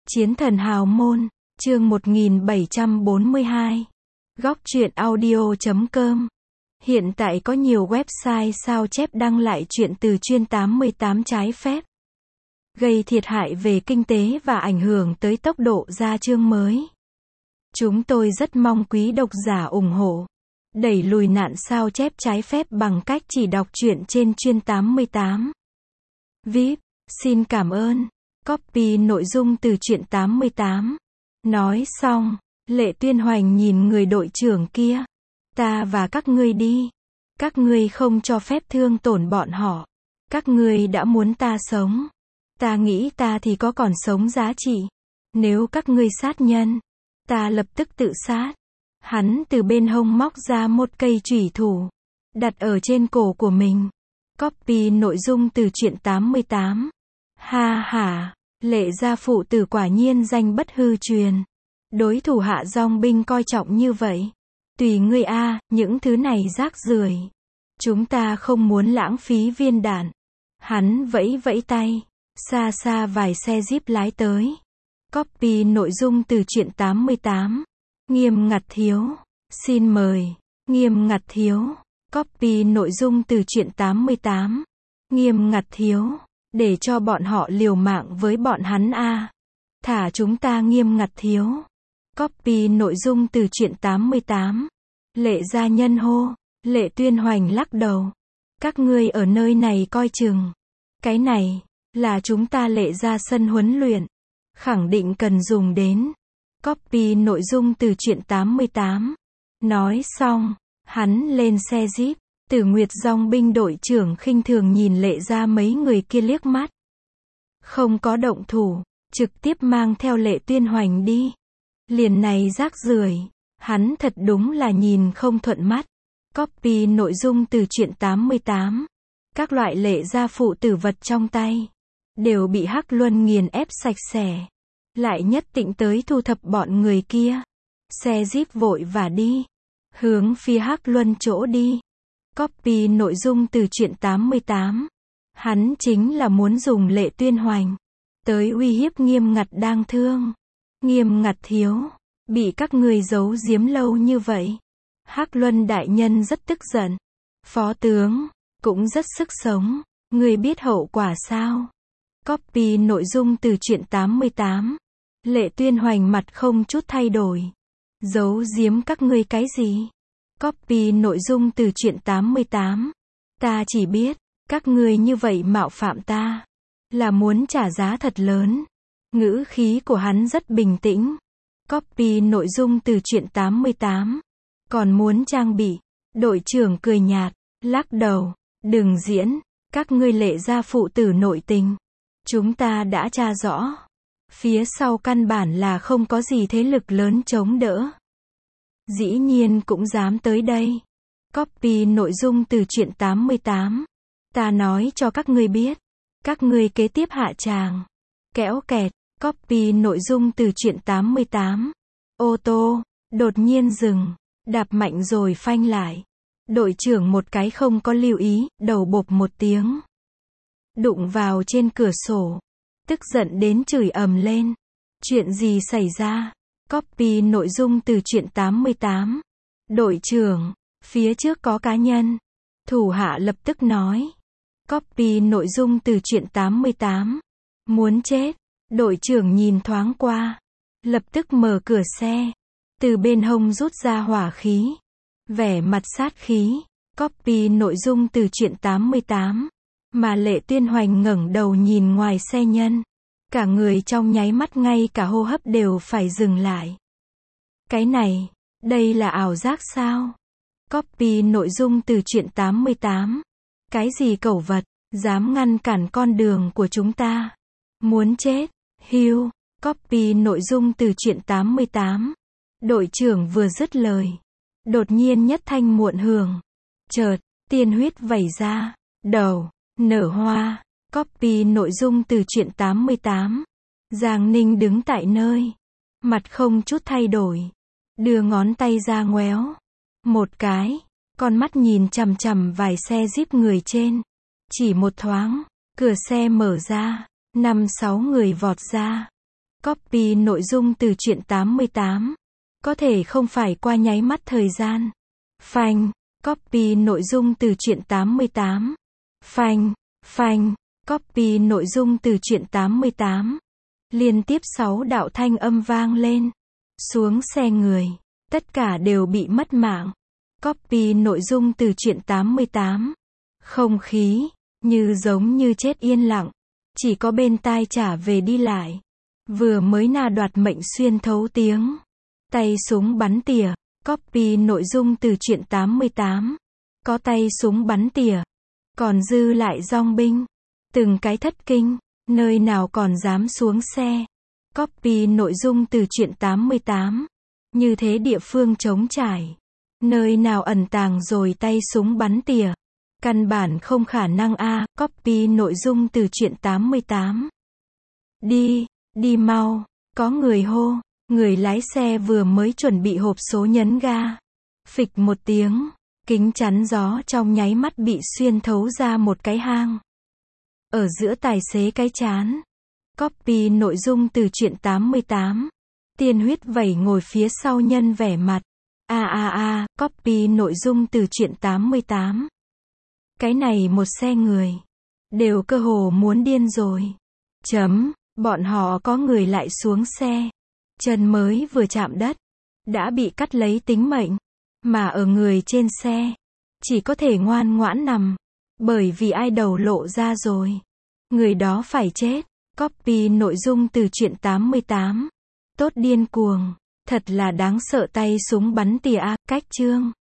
Chiến thần hào môn, chương 1742. Góc truyện audio.com. Hiện tại có nhiều website sao chép đăng lại chuyện từ chuyên 88 trái phép, gây thiệt hại về kinh tế và ảnh hưởng tới tốc độ ra chương mới. Chúng tôi rất mong quý độc giả ủng hộ, đẩy lùi nạn sao chép trái phép bằng cách chỉ đọc truyện trên chuyên 88. VIP, xin cảm ơn. Copy nội dung từ truyện 88. Nói xong, Lệ Tuyên Hoành nhìn người đội trưởng kia. Ta và các ngươi đi. Các ngươi không cho phép thương tổn bọn họ. Các ngươi đã muốn ta sống. Ta nghĩ ta thì có còn sống giá trị. Nếu các ngươi sát nhân, ta lập tức tự sát. Hắn từ bên hông móc ra một cây chủy thủ, đặt ở trên cổ của mình. Copy nội dung từ truyện 88. Ha ha, Lệ gia phụ tử quả nhiên danh bất hư truyền. Đối thủ hạ dòng binh coi trọng như vậy. Tùy ngươi a, những thứ này rác rưởi. Chúng ta không muốn lãng phí viên đạn. Hắn vẫy vẫy tay. Xa xa vài xe jeep lái tới. Copy nội dung từ truyện 88. Nghiêm ngặt thiếu. Xin mời. Nghiêm ngặt thiếu. Copy nội dung từ truyện 88. Nghiêm ngặt thiếu. Để cho bọn họ liều mạng với bọn hắn a. Thả chúng ta nghiêm ngặt thiếu. Copy nội dung từ truyện 88. Lệ gia nhân hô. Lệ Tuyên Hoành lắc đầu. Các ngươi ở nơi này coi chừng. Cái này là chúng ta Lệ gia sân huấn luyện. Khẳng định cần dùng đến. Copy nội dung từ truyện 88. Nói xong, hắn lên xe jeep. Tử Nguyệt dòng binh đội trưởng khinh thường nhìn Lệ gia mấy người kia liếc mắt. Không có động thủ, trực tiếp mang theo Lệ Tuyên Hoành đi. Liền này rác rưởi, hắn thật đúng là nhìn không thuận mắt. Copy nội dung từ truyện 88. Các loại Lệ gia phụ tử vật trong tay đều bị Hắc Luân nghiền ép sạch sẽ. Lại nhất định tới thu thập bọn người kia. Xe jeep vội và đi, hướng phía Hắc Luân chỗ đi. Copy nội dung từ truyện 88. Hắn chính là muốn dùng Lệ Tuyên Hoành tới uy hiếp Nghiêm Ngặt đang thương. Nghiêm Ngặt thiếu, bị các ngươi giấu giếm lâu như vậy. Hắc Luân đại nhân rất tức giận. Phó tướng cũng rất sức sống. Ngươi biết hậu quả sao? Copy nội dung từ truyện 88. Lệ Tuyên Hoành mặt không chút thay đổi. Giấu giếm các ngươi cái gì? Copy nội dung từ truyện 88. Ta chỉ biết, các ngươi như vậy mạo phạm ta, là muốn trả giá thật lớn. Ngữ khí của hắn rất bình tĩnh. Copy nội dung từ truyện 88. Còn muốn trang bị. Đội trưởng cười nhạt, lắc đầu. Đừng diễn, các ngươi Lệ gia phụ tử nội tình. Chúng ta đã tra rõ. Phía sau căn bản là không có gì thế lực lớn chống đỡ. Dĩ nhiên cũng dám tới đây. Copy nội dung từ truyện 88. Ta nói cho các ngươi biết. Các ngươi kế tiếp hạ tràng. Kéo kẹt. Copy nội dung từ truyện 88. Ô tô đột nhiên dừng. Đạp mạnh rồi phanh lại. Đội trưởng một cái không có lưu ý. Đầu bộp một tiếng. Đụng vào trên cửa sổ. Tức giận đến chửi ầm lên. Chuyện gì xảy ra? Copy nội dung từ truyện 88. Đội trưởng, phía trước có cá nhân. Thủ hạ lập tức nói. Copy nội dung từ truyện 88. Muốn chết. Đội trưởng nhìn thoáng qua. Lập tức mở cửa xe. Từ bên hông rút ra hỏa khí. Vẻ mặt sát khí. Copy nội dung từ truyện 88. Mà Lệ Tuyên Hoành ngẩng đầu nhìn ngoài xe nhân. Cả người trong nháy mắt ngay cả hô hấp đều phải dừng lại. Cái này, đây là ảo giác sao? Copy nội dung từ truyện 88. Cái gì cẩu vật, dám ngăn cản con đường của chúng ta? Muốn chết, hiu. Copy nội dung từ truyện 88. Đội trưởng vừa dứt lời. Đột nhiên nhất thanh muộn hưởng. Chợt, tiên huyết vẩy ra. Đầu, nở hoa. Copy nội dung từ truyện 88. Giang Ninh đứng tại nơi. Mặt không chút thay đổi. Đưa ngón tay ra ngoéo. Một cái. Con mắt nhìn chằm chằm vài xe jeep người trên. Chỉ một thoáng. Cửa xe mở ra. 5-6 người vọt ra. Copy nội dung từ truyện 88. Có thể không phải qua nháy mắt thời gian. Phanh. Copy nội dung từ truyện 88. Phanh. Phanh. Copy nội dung từ truyện 88. Liên tiếp 6 đạo thanh âm vang lên. Xuống xe người. Tất cả đều bị mất mạng. Copy nội dung từ truyện 88. Không khí, như giống như chết yên lặng. Chỉ có bên tai trả về đi lại. Vừa mới đoạt mệnh xuyên thấu tiếng. Tay súng bắn tỉa. Copy nội dung từ truyện 88. Có tay súng bắn tỉa. Còn dư lại dong binh. Từng cái thất kinh. Nơi nào còn dám xuống xe. Copy nội dung từ truyện 88. Như thế địa phương trống trải. Nơi nào ẩn tàng rồi tay súng bắn tỉa. Căn bản không khả năng a. Copy nội dung từ truyện 88. Đi, đi mau. Có người hô. Người lái xe vừa mới chuẩn bị hộp số nhấn ga. Phịch một tiếng. Kính chắn gió trong nháy mắt bị xuyên thấu ra một cái hang. Ở giữa tài xế cái trán. Copy nội dung từ truyện 88. Tiên huyết vẩy ngồi phía sau nhân vẻ mặt. Copy nội dung từ truyện 88. Cái này một xe người. Đều cơ hồ muốn điên rồi. Bọn họ có người lại xuống xe. Chân mới vừa chạm đất. Đã bị cắt lấy tính mệnh. Mà ở người trên xe. Chỉ có thể ngoan ngoãn nằm. Bởi vì ai đầu lộ ra rồi. Người đó phải chết. Copy nội dung từ truyện 88. Tốt điên cuồng. Thật là đáng sợ tay súng bắn tỉa cách chương.